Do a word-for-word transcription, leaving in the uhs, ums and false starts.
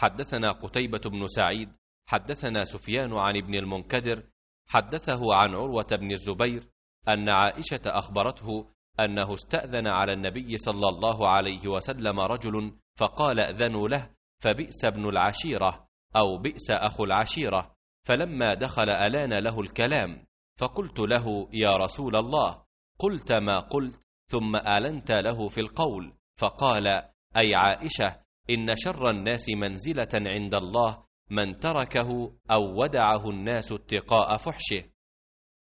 حدثنا قتيبة بن سعيد حدثنا سفيان عن ابن المنكدر حدثه عن عروة بن الزبير أن عائشة أخبرته أنه استأذن على النبي صلى الله عليه وسلم رجل فقال أذنوا له فبئس ابن العشيرة أو بئس أخو العشيرة، فلما دخل ألان له الكلام، فقلت له يا رسول الله قلت ما قلت ثم آلنت له في القول، فقال أي عائشة إن شر الناس منزلة عند الله من تركه أو ودعه الناس اتقاء فحشه.